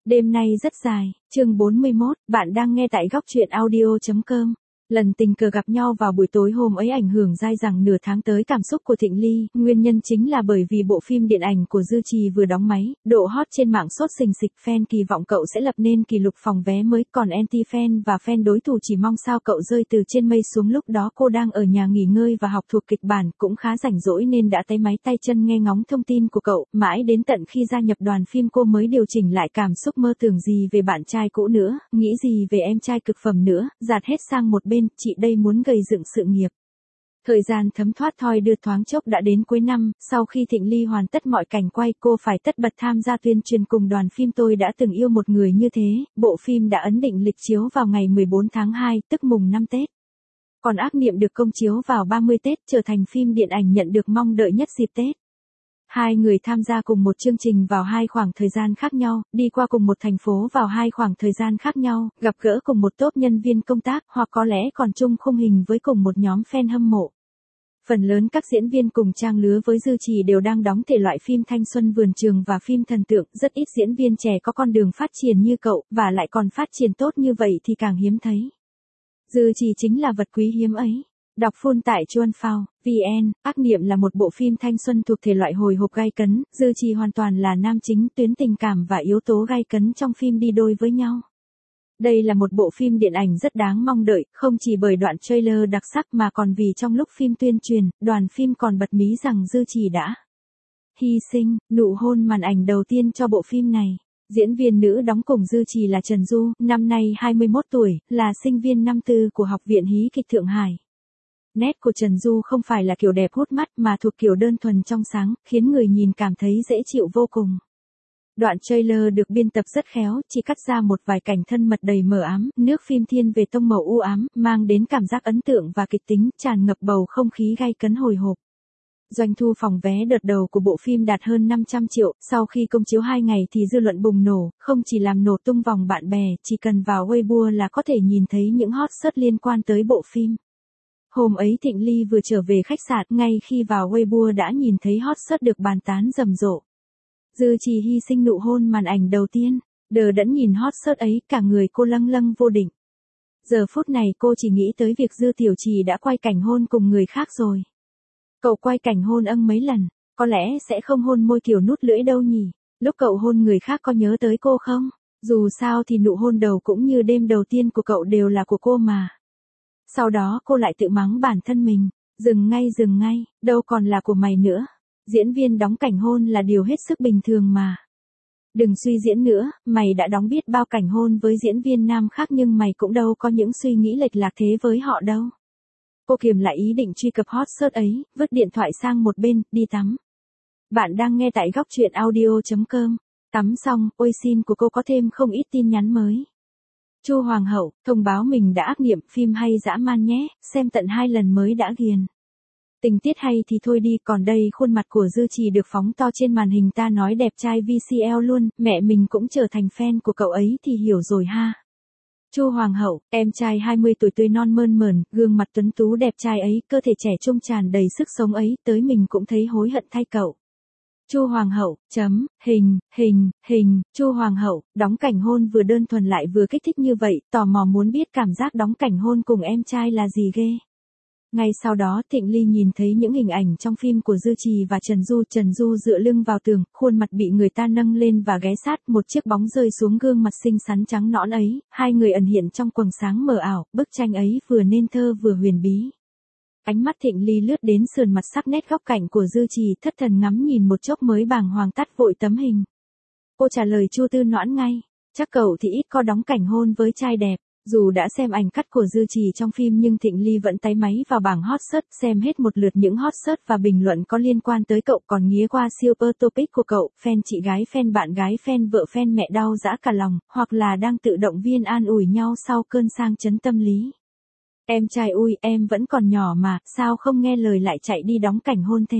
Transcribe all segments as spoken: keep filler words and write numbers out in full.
Đêm nay rất dài, chương bốn mươi mốt, bạn đang nghe tại góc truyện audio chấm com. Lần tình cờ gặp nhau vào buổi tối hôm ấy ảnh hưởng dai dẳng nửa tháng tới cảm xúc của Thịnh Ly, nguyên nhân chính là bởi vì bộ phim điện ảnh của Dư Trì vừa đóng máy, độ hot trên mạng sốt sình sịch, fan kỳ vọng cậu sẽ lập nên kỷ lục phòng vé mới, còn anti-fan và fan đối thủ chỉ mong sao cậu rơi từ trên mây xuống. Lúc đó cô đang ở nhà nghỉ ngơi và học thuộc kịch bản, cũng khá rảnh rỗi nên đã tay máy tay chân nghe ngóng thông tin của cậu, mãi đến tận khi gia nhập đoàn phim cô mới điều chỉnh lại cảm xúc, mơ tưởng gì về bạn trai cũ nữa, nghĩ gì về em trai cực phẩm nữa, dạt hết sang một bên. Chị đây muốn gầy dựng sự nghiệp. Thời gian thấm thoát thoi đưa, thoáng chốc đã đến cuối năm, sau khi Thịnh Ly hoàn tất mọi cảnh quay, cô phải tất bật tham gia tuyên truyền cùng đoàn phim Tôi Đã Từng Yêu Một Người Như Thế. Bộ phim đã ấn định lịch chiếu vào ngày mười bốn tháng hai, tức mùng năm Tết. Còn Ác Niệm được công chiếu vào ba mươi Tết, trở thành phim điện ảnh nhận được mong đợi nhất dịp Tết. Hai người tham gia cùng một chương trình vào hai khoảng thời gian khác nhau, đi qua cùng một thành phố vào hai khoảng thời gian khác nhau, gặp gỡ cùng một tốp nhân viên công tác, hoặc có lẽ còn chung khung hình với cùng một nhóm fan hâm mộ. Phần lớn các diễn viên cùng trang lứa với Dư Trì đều đang đóng thể loại phim thanh xuân vườn trường và phim thần tượng, rất ít diễn viên trẻ có con đường phát triển như cậu, và lại còn phát triển tốt như vậy thì càng hiếm thấy. Dư Trì chính là vật quý hiếm ấy. Đọc full tại chuan phao chấm vn. Ác Niệm là một bộ phim thanh xuân thuộc thể loại hồi hộp gay cấn, Dư Trì hoàn toàn là nam chính, tuyến tình cảm và yếu tố gay cấn trong phim đi đôi với nhau. Đây là một bộ phim điện ảnh rất đáng mong đợi, không chỉ bởi đoạn trailer đặc sắc mà còn vì trong lúc phim tuyên truyền, đoàn phim còn bật mí rằng Dư Trì đã hy sinh, nụ hôn màn ảnh đầu tiên cho bộ phim này. Diễn viên nữ đóng cùng Dư Trì là Trần Du, năm nay hai mươi mốt tuổi, là sinh viên năm tư của Học viện Hí kịch Thượng Hải. Nét của Trần Du không phải là kiểu đẹp hút mắt mà thuộc kiểu đơn thuần trong sáng, khiến người nhìn cảm thấy dễ chịu vô cùng. Đoạn trailer được biên tập rất khéo, chỉ cắt ra một vài cảnh thân mật đầy mờ ám, nước phim thiên về tông màu u ám, mang đến cảm giác ấn tượng và kịch tính, tràn ngập bầu không khí gay cấn hồi hộp. Doanh thu phòng vé đợt đầu của bộ phim đạt hơn năm trăm triệu, sau khi công chiếu hai ngày thì dư luận bùng nổ, không chỉ làm nổ tung vòng bạn bè, chỉ cần vào Weibo là có thể nhìn thấy những hot search liên quan tới bộ phim. Hôm ấy Thịnh Ly vừa trở về khách sạn, ngay khi vào Weibo đã nhìn thấy hot search được bàn tán rầm rộ. Dư Trì hy sinh, nụ hôn màn ảnh đầu tiên. Đờ đẫn nhìn hot search ấy, cả người cô lâng lâng vô định. Giờ phút này cô chỉ nghĩ tới việc Dư Tiểu Trì đã quay cảnh hôn cùng người khác rồi. Cậu quay cảnh hôn âng mấy lần, có lẽ sẽ không hôn môi kiểu nút lưỡi đâu nhỉ. Lúc cậu hôn người khác có nhớ tới cô không? Dù sao thì nụ hôn đầu cũng như đêm đầu tiên của cậu đều là của cô mà. Sau đó cô lại tự mắng bản thân mình, dừng ngay dừng ngay, đâu còn là của mày nữa. Diễn viên đóng cảnh hôn là điều hết sức bình thường mà. Đừng suy diễn nữa, mày đã đóng biết bao cảnh hôn với diễn viên nam khác nhưng mày cũng đâu có những suy nghĩ lệch lạc thế với họ đâu. Cô kiềm lại ý định truy cập hot search ấy, vứt điện thoại sang một bên, đi tắm. Bạn đang nghe tại góc truyện audio chấm com. Tắm xong, ôi xin của cô có thêm không ít tin nhắn mới. Chu Hoàng hậu, thông báo mình đã ác niệm, phim hay dã man nhé, xem tận hai lần mới đã ghiền. Tình tiết hay thì thôi đi, còn đây khuôn mặt của Dư Trì được phóng to trên màn hình, ta nói đẹp trai vê xê lờ luôn, mẹ mình cũng trở thành fan của cậu ấy thì hiểu rồi ha. Chu Hoàng hậu, em trai hai mươi tuổi tươi non mơn mởn, gương mặt tuấn tú đẹp trai ấy, cơ thể trẻ trung tràn đầy sức sống ấy, tới mình cũng thấy hối hận thay cậu. Chu Hoàng hậu, chấm, hình, hình, hình, Chu Hoàng hậu, đóng cảnh hôn vừa đơn thuần lại vừa kích thích như vậy, tò mò muốn biết cảm giác đóng cảnh hôn cùng em trai là gì ghê. Ngay sau đó Thịnh Ly nhìn thấy những hình ảnh trong phim của Dư Trì và Trần Du. Trần Du dựa lưng vào tường, khuôn mặt bị người ta nâng lên và ghé sát, một chiếc bóng rơi xuống gương mặt xinh xắn trắng nõn ấy, hai người ẩn hiện trong quầng sáng mờ ảo, bức tranh ấy vừa nên thơ vừa huyền bí. Ánh mắt Thịnh Ly lướt đến sườn mặt sắc nét góc cạnh của Dư Trì, thất thần ngắm nhìn một chốc mới bàng hoàng tắt vội tấm hình. Cô trả lời Chu Tư Noãn ngay, chắc cậu thì ít có đóng cảnh hôn với trai đẹp. Dù đã xem ảnh cắt của Dư Trì trong phim nhưng Thịnh Ly vẫn táy máy vào bảng hot search, xem hết một lượt những hot search và bình luận có liên quan tới cậu, còn nghía qua super topic của cậu, fan chị gái, fan bạn gái, fan vợ, fan mẹ đau dã cả lòng, hoặc là đang tự động viên an ủi nhau sau cơn sang chấn tâm lý. Em trai ui, em vẫn còn nhỏ mà, sao không nghe lời lại chạy đi đóng cảnh hôn thế?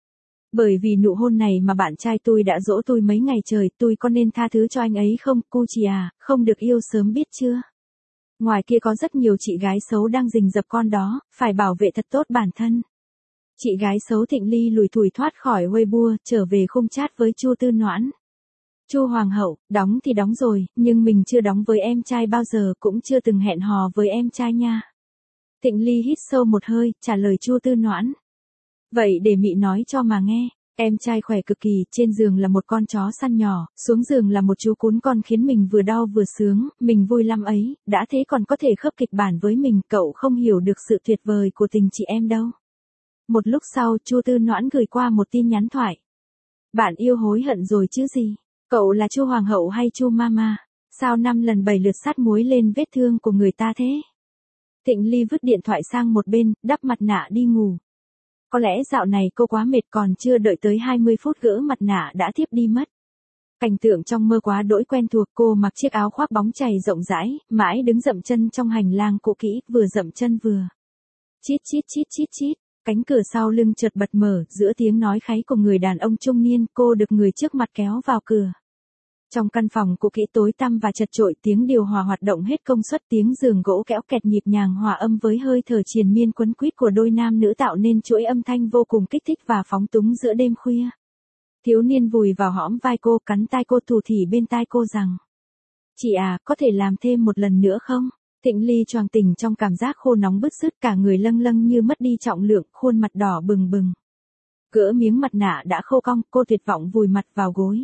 Bởi vì nụ hôn này mà bạn trai tôi đã dỗ tôi mấy ngày trời, tôi có nên tha thứ cho anh ấy không? Cu Trì à, không được yêu sớm biết chưa? Ngoài kia có rất nhiều chị gái xấu đang rình rập con đó, phải bảo vệ thật tốt bản thân. Chị gái xấu Thịnh Ly lủi thủi thoát khỏi Weibo, trở về khung chat với Chu Tư Noãn. Chu Hoàng hậu, đóng thì đóng rồi, nhưng mình chưa đóng với em trai bao giờ, cũng chưa từng hẹn hò với em trai nha. Thịnh Ly hít sâu một hơi, trả lời Chu Tư Noãn. Vậy để mị nói cho mà nghe. Em trai khỏe cực kỳ, trên giường là một con chó săn nhỏ, xuống giường là một chú cún con khiến mình vừa đau vừa sướng, mình vui lắm ấy, đã thế còn có thể khớp kịch bản với mình, cậu không hiểu được sự tuyệt vời của tình chị em đâu. Một lúc sau, Chu Tư Noãn gửi qua một tin nhắn thoại. Bạn yêu hối hận rồi chứ gì? Cậu là Chu Hoàng hậu hay Chu Mama? Sao năm lần bảy lượt sát muối lên vết thương của người ta thế? Thịnh Ly vứt điện thoại sang một bên, đắp mặt nạ đi ngủ. Có lẽ dạo này cô quá mệt, còn chưa đợi tới hai mươi phút gỡ mặt nạ đã thiếp đi mất. Cảnh tượng trong mơ quá đỗi quen thuộc, cô mặc chiếc áo khoác bóng chày rộng rãi, mãi đứng dậm chân trong hành lang cũ kỹ, vừa dậm chân vừa. Chít chít chít chít chít, cánh cửa sau lưng chợt bật mở, giữa tiếng nói kháy của người đàn ông trung niên, cô được người trước mặt kéo vào cửa. Trong căn phòng cũ kỹ tối tăm và chật chội, tiếng điều hòa hoạt động hết công suất, tiếng giường gỗ kẽo kẹt nhịp nhàng hòa âm với hơi thở triền miên quấn quýt của đôi nam nữ tạo nên chuỗi âm thanh vô cùng kích thích và phóng túng giữa đêm khuya. Thiếu niên vùi vào hõm vai cô, cắn tai cô, thủ thỉ bên tai cô rằng: Chị à, có thể làm thêm một lần nữa không? Thịnh Ly choàng tỉnh trong cảm giác khô nóng bứt rứt, cả người lâng lâng như mất đi trọng lượng, khuôn mặt đỏ bừng bừng. Gỡ miếng mặt nạ đã khô cong, cô tuyệt vọng vùi mặt vào gối.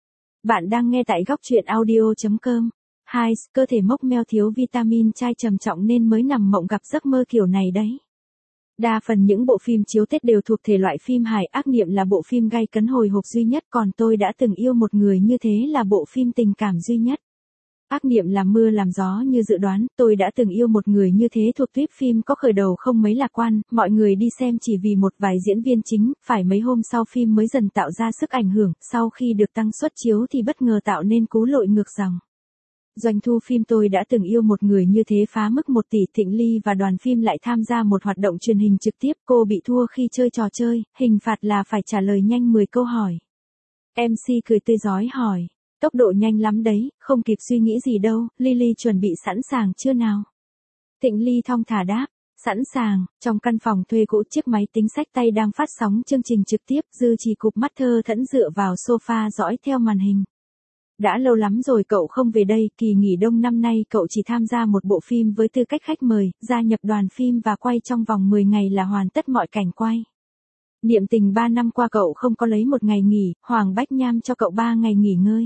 Bạn đang nghe tại góc truyện audio chấm com. Hai, cơ thể mốc meo thiếu vitamin trai trầm trọng nên mới nằm mộng gặp giấc mơ kiểu này đấy. Đa phần những bộ phim chiếu Tết đều thuộc thể loại phim hài. Ác Niệm là bộ phim gay cấn hồi hộp duy nhất, còn Tôi đã từng yêu một người như thế là bộ phim tình cảm duy nhất. Ác Niệm làm mưa làm gió như dự đoán, Tôi đã từng yêu một người như thế thuộc tuyết phim có khởi đầu không mấy lạc quan, mọi người đi xem chỉ vì một vài diễn viên chính, phải mấy hôm sau phim mới dần tạo ra sức ảnh hưởng, sau khi được tăng suất chiếu thì bất ngờ tạo nên cú lội ngược dòng. Doanh thu phim Tôi đã từng yêu một người như thế phá mức một tỷ. Thịnh Ly và đoàn phim lại tham gia một hoạt động truyền hình trực tiếp, cô bị thua khi chơi trò chơi, hình phạt là phải trả lời nhanh mười câu hỏi. em xê cười tươi rói hỏi. Tốc độ nhanh lắm đấy, không kịp suy nghĩ gì đâu, Lily chuẩn bị sẵn sàng chưa nào? Thịnh Ly thong thả đáp, sẵn sàng. Trong căn phòng thuê cũ, chiếc máy tính xách tay đang phát sóng chương trình trực tiếp, Dư Trì cụp mắt thơ thẫn dựa vào sofa dõi theo màn hình. Đã lâu lắm rồi cậu không về đây, kỳ nghỉ đông năm nay cậu chỉ tham gia một bộ phim với tư cách khách mời, gia nhập đoàn phim và quay trong vòng mười ngày là hoàn tất mọi cảnh quay. Niệm tình ba năm qua cậu không có lấy một ngày nghỉ, Hoàng Bách Nham cho cậu ba ngày nghỉ ngơi.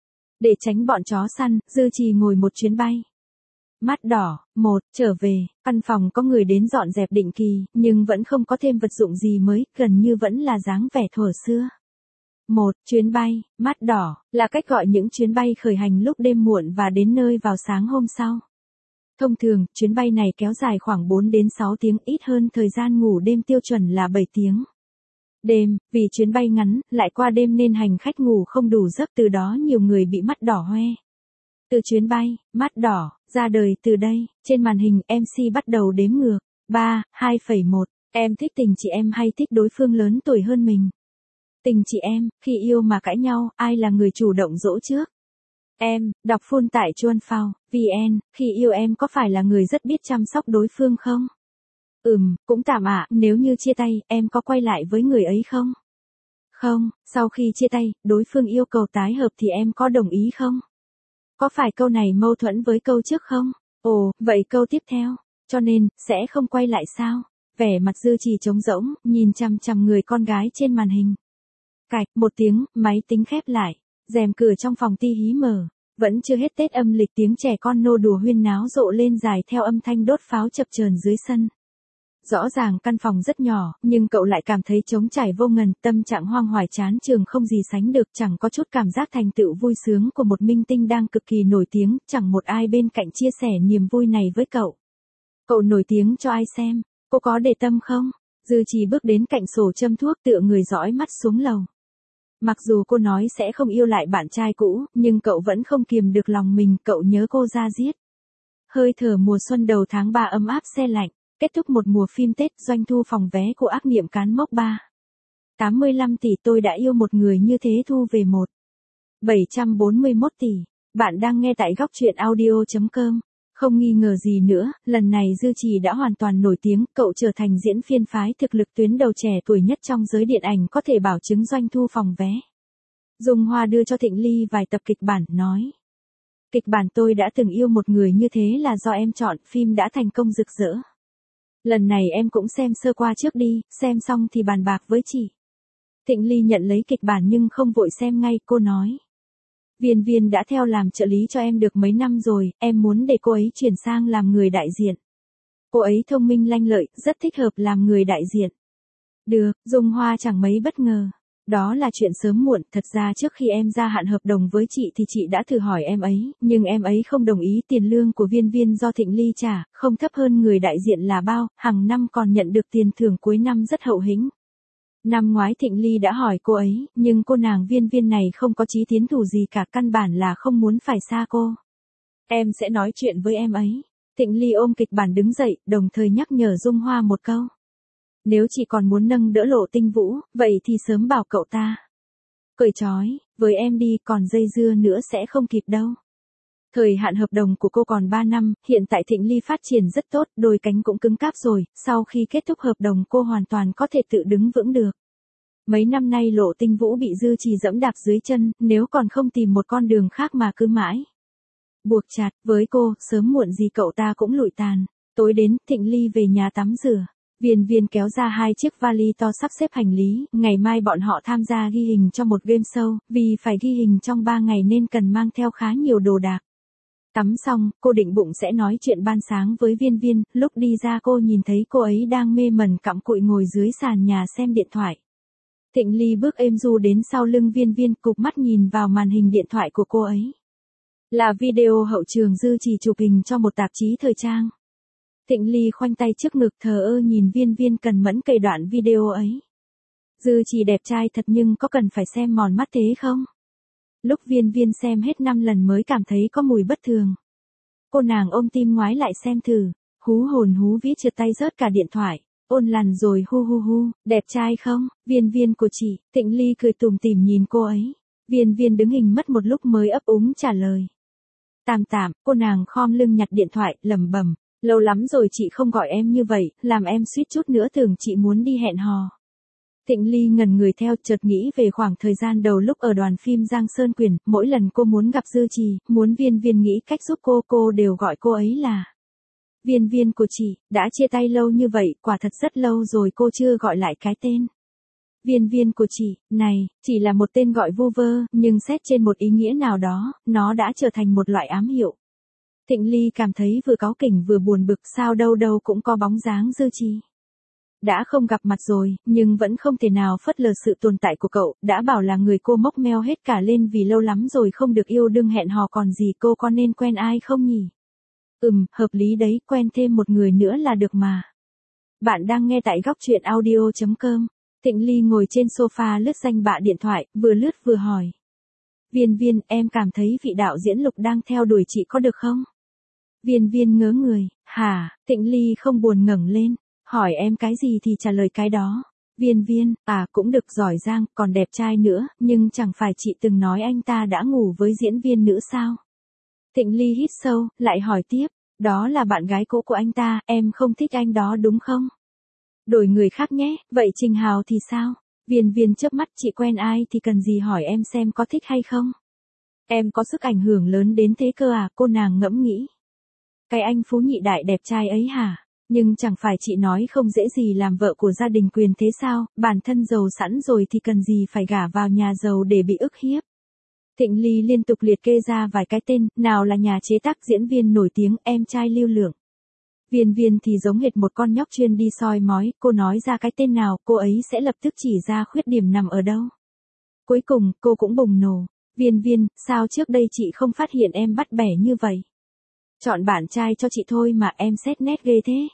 Để tránh bọn chó săn, Dư Trì ngồi một chuyến bay. Mắt đỏ, một, trở về, căn phòng có người đến dọn dẹp định kỳ, nhưng vẫn không có thêm vật dụng gì mới, gần như vẫn là dáng vẻ thuở xưa. Một, chuyến bay, mắt đỏ, là cách gọi những chuyến bay khởi hành lúc đêm muộn và đến nơi vào sáng hôm sau. Thông thường, chuyến bay này kéo dài khoảng bốn đến sáu tiếng, ít hơn thời gian ngủ đêm tiêu chuẩn là bảy tiếng. Đêm, vì chuyến bay ngắn, lại qua đêm nên hành khách ngủ không đủ giấc, từ đó nhiều người bị mắt đỏ hoe. Từ chuyến bay, mắt đỏ, ra đời từ đây, trên màn hình em xê bắt đầu đếm ngược. ba, hai, một, em thích tình chị em hay thích đối phương lớn tuổi hơn mình? Tình chị em, khi yêu mà cãi nhau, ai là người chủ động dỗ trước? Em, đọc full tại chuan phao, vn, khi yêu em có phải là người rất biết chăm sóc đối phương không? Ừm, cũng tạm ạ, nếu như chia tay, em có quay lại với người ấy không? Không, sau khi chia tay, đối phương yêu cầu tái hợp thì em có đồng ý không? Có phải câu này mâu thuẫn với câu trước không? Ồ, vậy câu tiếp theo, cho nên, sẽ không quay lại sao? Vẻ mặt Dư Trì trống rỗng, nhìn chằm chằm người con gái trên màn hình. Cạch, một tiếng, máy tính khép lại, rèm cửa trong phòng ti hí mở, vẫn chưa hết Tết âm lịch, tiếng trẻ con nô đùa huyên náo rộ lên dài theo âm thanh đốt pháo chập chờn dưới sân. Rõ ràng căn phòng rất nhỏ, nhưng cậu lại cảm thấy trống trải vô ngần, tâm trạng hoang hoài chán trường không gì sánh được, chẳng có chút cảm giác thành tựu vui sướng của một minh tinh đang cực kỳ nổi tiếng, chẳng một ai bên cạnh chia sẻ niềm vui này với cậu. Cậu nổi tiếng cho ai xem, cô có để tâm không? Dư Trì bước đến cạnh sổ châm thuốc, tựa người dõi mắt xuống lầu. Mặc dù cô nói sẽ không yêu lại bạn trai cũ, nhưng cậu vẫn không kiềm được lòng mình, cậu nhớ cô ra giết. Hơi thở mùa xuân đầu tháng ba ấm áp se lạnh. Kết thúc một mùa phim Tết, doanh thu phòng vé của Ác Niệm cán mốc ba phẩy tám mươi lăm tỷ. Tôi đã yêu một người như thế thu về một phẩy bảy trăm bốn mươi mốt tỷ. Bạn đang nghe tại góc truyện audio chấm com. Không nghi ngờ gì nữa, lần này Dư Trì đã hoàn toàn nổi tiếng, cậu trở thành diễn viên phái thực lực tuyến đầu trẻ tuổi nhất trong giới điện ảnh có thể bảo chứng doanh thu phòng vé. Dung Hoa đưa cho Thịnh Ly vài tập kịch bản, nói. Kịch bản tôi đã từng yêu một người như thế là do em chọn, phim đã thành công rực rỡ. Lần này em cũng xem sơ qua trước đi, xem xong thì bàn bạc với chị. Thịnh Ly nhận lấy kịch bản nhưng không vội xem ngay, cô nói. Viên Viên đã theo làm trợ lý cho em được mấy năm rồi, em muốn để cô ấy chuyển sang làm người đại diện. Cô ấy thông minh lanh lợi, rất thích hợp làm người đại diện. Được, Dung Hoa chẳng mấy bất ngờ. Đó là chuyện sớm muộn, thật ra trước khi em gia hạn hợp đồng với chị thì chị đã thử hỏi em ấy, nhưng em ấy không đồng ý. Tiền lương của Viên Viên do Thịnh Ly trả, không thấp hơn người đại diện là bao, hàng năm còn nhận được tiền thưởng cuối năm rất hậu hĩnh. Năm ngoái Thịnh Ly đã hỏi cô ấy, nhưng cô nàng Viên Viên này không có chí tiến thủ gì cả, căn bản là không muốn phải xa cô. Em sẽ nói chuyện với em ấy. Thịnh Ly ôm kịch bản đứng dậy, đồng thời nhắc nhở Dung Hoa một câu. Nếu chị còn muốn nâng đỡ Lộ Tinh Vũ, vậy thì sớm bảo cậu ta cởi trói với em đi, còn dây dưa nữa sẽ không kịp đâu. Thời hạn hợp đồng của cô còn ba năm, hiện tại Thịnh Ly phát triển rất tốt, đôi cánh cũng cứng cáp rồi, sau khi kết thúc hợp đồng cô hoàn toàn có thể tự đứng vững được. Mấy năm nay Lộ Tinh Vũ bị Dư Trì dẫm đạp dưới chân, nếu còn không tìm một con đường khác mà cứ mãi buộc chặt với cô, sớm muộn gì cậu ta cũng lụi tàn. Tối đến, Thịnh Ly về nhà tắm rửa. Viên Viên kéo ra hai chiếc vali to sắp xếp hành lý, ngày mai bọn họ tham gia ghi hình cho một game show, vì phải ghi hình trong ba ngày nên cần mang theo khá nhiều đồ đạc. Tắm xong, cô định bụng sẽ nói chuyện ban sáng với Viên Viên, lúc đi ra cô nhìn thấy cô ấy đang mê mẩn cặm cụi ngồi dưới sàn nhà xem điện thoại. Thịnh Ly bước êm du đến sau lưng Viên Viên, cụp mắt nhìn vào màn hình điện thoại của cô ấy. Là video hậu trường Dư Trì chụp hình cho một tạp chí thời trang. Thịnh Ly khoanh tay trước ngực thờ ơ nhìn Viên Viên cần mẫn cày đoạn video ấy. Dư Trì đẹp trai thật nhưng có cần phải xem mòn mắt thế không? Lúc Viên Viên xem hết năm lần mới cảm thấy có mùi bất thường. Cô nàng ôm tim ngoái lại xem thử, hú hồn hú vía trượt tay rớt cả điện thoại. Ôn lằn rồi hu hu hu, đẹp trai không? Viên Viên của chị. Thịnh Ly cười tủm tỉm nhìn cô ấy. Viên Viên đứng hình mất một lúc mới ấp úng trả lời. Tạm tạm, cô nàng khom lưng nhặt điện thoại, lẩm bẩm. Lâu lắm rồi chị không gọi em như vậy, làm em suýt chút nữa tưởng chị muốn đi hẹn hò. Thịnh Ly ngẩn người theo, chợt nghĩ về khoảng thời gian đầu lúc ở đoàn phim Giang Sơn Quyền, mỗi lần cô muốn gặp Dư Trì, muốn Viên Viên nghĩ cách giúp cô, cô đều gọi cô ấy là Viên Viên của chị. Đã chia tay lâu như vậy, quả thật rất lâu rồi cô chưa gọi lại cái tên Viên Viên của chị này, chỉ là một tên gọi vu vơ, nhưng xét trên một ý nghĩa nào đó, nó đã trở thành một loại ám hiệu. Thịnh Ly cảm thấy vừa cáu kỉnh vừa buồn bực, sao đâu đâu cũng có bóng dáng Dư Trì. Đã không gặp mặt rồi, nhưng vẫn không thể nào phớt lờ sự tồn tại của cậu, đã bảo là người cô móc meo hết cả lên vì lâu lắm rồi không được yêu đương hẹn hò còn gì, cô có nên quen ai không nhỉ? Ừm, hợp lý đấy, quen thêm một người nữa là được mà. Bạn đang nghe tại góc truyện audio chấm com. Thịnh Ly ngồi trên sofa lướt danh bạ điện thoại, vừa lướt vừa hỏi. Viên Viên, em cảm thấy vị đạo diễn Lục đang theo đuổi chị có được không? Viên Viên ngớ người, hả? Thịnh Ly không buồn ngẩng lên, hỏi em cái gì thì trả lời cái đó. Viên Viên, à cũng được, giỏi giang, còn đẹp trai nữa, nhưng chẳng phải chị từng nói anh ta đã ngủ với diễn viên nữ sao? Thịnh Ly hít sâu, lại hỏi tiếp, đó là bạn gái cũ của anh ta, em không thích anh đó đúng không? Đổi người khác nhé, vậy Trình Hào thì sao? Viên Viên chớp mắt, chị quen ai thì cần gì hỏi em xem có thích hay không? Em có sức ảnh hưởng lớn đến thế cơ à, cô nàng ngẫm nghĩ. Cái anh phú nhị đại đẹp trai ấy hả? Nhưng chẳng phải chị nói không dễ gì làm vợ của gia đình quyền thế sao, bản thân giàu sẵn rồi thì cần gì phải gả vào nhà giàu để bị ức hiếp. Thịnh Ly liên tục liệt kê ra vài cái tên, nào là nhà chế tác diễn viên nổi tiếng, em trai lưu lượng. Viên Viên thì giống hệt một con nhóc chuyên đi soi mói, cô nói ra cái tên nào, cô ấy sẽ lập tức chỉ ra khuyết điểm nằm ở đâu. Cuối cùng, cô cũng bùng nổ. Viên Viên, sao trước đây chị không phát hiện em bắt bẻ như vậy? Chọn bạn trai cho chị thôi mà em xét nét ghê thế.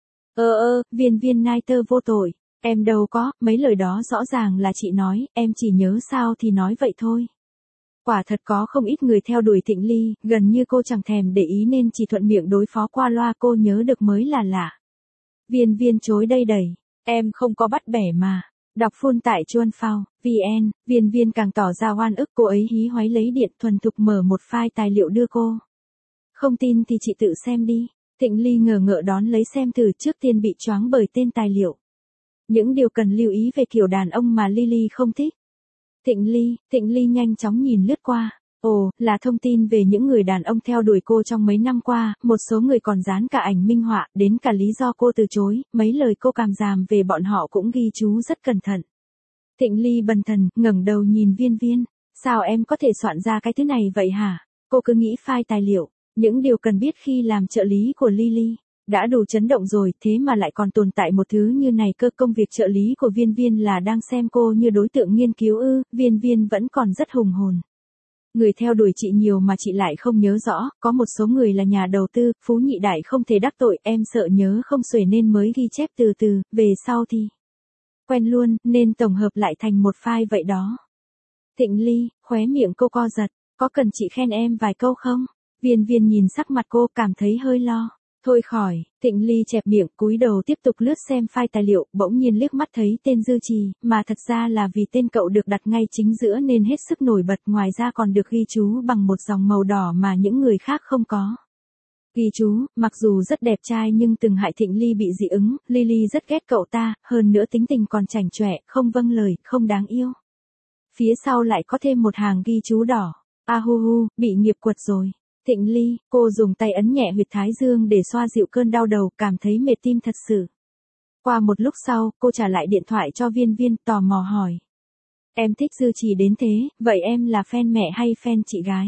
Ơ ơ, Viên Viên nai tơ vô tội. Em đâu có, mấy lời đó rõ ràng là chị nói, em chỉ nhớ sao thì nói vậy thôi. Quả thật có không ít người theo đuổi Thịnh Ly, gần như cô chẳng thèm để ý nên chỉ thuận miệng đối phó qua loa, cô nhớ được mới là lạ. Viên Viên chối đây đẩy, em không có bắt bẻ mà. Đọc full tại chuan phao, vn, Viên Viên càng tỏ ra oan ức, cô ấy hí hoáy lấy điện thuần thục mở một file tài liệu đưa cô. Không tin thì chị tự xem đi. Thịnh Ly ngờ ngợ đón lấy xem thử, trước tiên bị choáng bởi tên tài liệu. Những điều cần lưu ý về kiểu đàn ông mà Lily không thích. Thịnh Ly, Thịnh Ly nhanh chóng nhìn lướt qua. Ồ, là thông tin về những người đàn ông theo đuổi cô trong mấy năm qua, một số người còn dán cả ảnh minh họa, đến cả lý do cô từ chối, mấy lời cô càm ràm về bọn họ cũng ghi chú rất cẩn thận. Thịnh Ly bần thần, ngẩng đầu nhìn Viên Viên. Sao em có thể soạn ra cái thứ này vậy hả? Cô cứ nghĩ file tài liệu, những điều cần biết khi làm trợ lý của Lily. Đã đủ chấn động rồi, thế mà lại còn tồn tại một thứ như này cơ. Công việc trợ lý của Viên Viên là đang xem cô như đối tượng nghiên cứu ư? Viên Viên vẫn còn rất hùng hồn. Người theo đuổi chị nhiều mà chị lại không nhớ rõ, có một số người là nhà đầu tư, phú nhị đại không thể đắc tội, em sợ nhớ không xuể nên mới ghi chép từ từ, về sau thì quen luôn, nên tổng hợp lại thành một file vậy đó. Thịnh Ly, khóe miệng cô co giật, có cần chị khen em vài câu không? Viên Viên nhìn sắc mặt cô cảm thấy hơi lo. Thôi khỏi, Thịnh Ly chẹp miệng cúi đầu tiếp tục lướt xem file tài liệu, bỗng nhiên liếc mắt thấy tên Dư Trì, mà thật ra là vì tên cậu được đặt ngay chính giữa nên hết sức nổi bật, ngoài ra còn được ghi chú bằng một dòng màu đỏ mà những người khác không có. Ghi chú, mặc dù rất đẹp trai nhưng từng hại Thịnh Ly bị dị ứng, Lily rất ghét cậu ta, hơn nữa tính tình còn chảnh chọe, không vâng lời, không đáng yêu. Phía sau lại có thêm một hàng ghi chú đỏ. A hu hu, bị nghiệp quật rồi. Thịnh Ly, cô dùng tay ấn nhẹ huyệt thái dương để xoa dịu cơn đau đầu, cảm thấy mệt tim thật sự. Qua một lúc sau, cô trả lại điện thoại cho Viên Viên, tò mò hỏi. Em thích Dư Trì đến thế, vậy em là fan mẹ hay fan chị gái?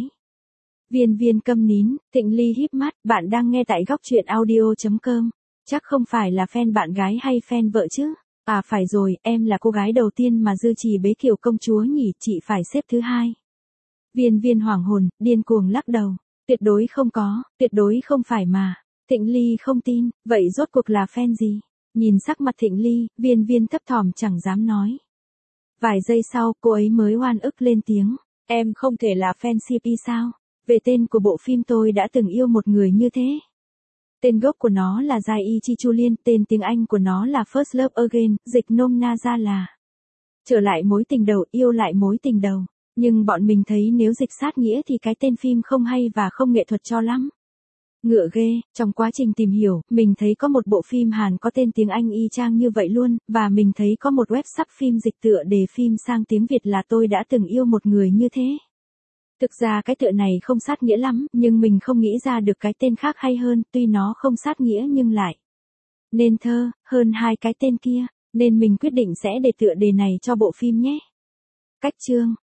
Viên Viên câm nín, Thịnh Ly híp mắt, bạn đang nghe tại góc truyện audio chấm com. Chắc không phải là fan bạn gái hay fan vợ chứ? À phải rồi, em là cô gái đầu tiên mà Dư Trì bế kiểu công chúa nhỉ, chị phải xếp thứ hai. Viên Viên hoảng hồn, điên cuồng lắc đầu. Tuyệt đối không có, tuyệt đối không phải mà. Thịnh Ly không tin, vậy rốt cuộc là fan gì? Nhìn sắc mặt Thịnh Ly, Viên Viên thấp thỏm chẳng dám nói. Vài giây sau, cô ấy mới oan ức lên tiếng. Em không thể là fan xê pê sao? Về tên của bộ phim tôi đã từng yêu một người như thế. Tên gốc của nó là Jai Ichi Chulien, tên tiếng Anh của nó là First Love Again, dịch nôm na ra là trở lại mối tình đầu, yêu lại mối tình đầu. Nhưng bọn mình thấy nếu dịch sát nghĩa thì cái tên phim không hay và không nghệ thuật cho lắm. Ngựa ghê, trong quá trình tìm hiểu, mình thấy có một bộ phim Hàn có tên tiếng Anh y chang như vậy luôn, và mình thấy có một web sub phim dịch tựa đề phim sang tiếng Việt là Tôi đã từng yêu một người như thế. Thực ra cái tựa này không sát nghĩa lắm, nhưng mình không nghĩ ra được cái tên khác hay hơn, tuy nó không sát nghĩa nhưng lại nên thơ, hơn hai cái tên kia, nên mình quyết định sẽ để tựa đề này cho bộ phim nhé. Cách chương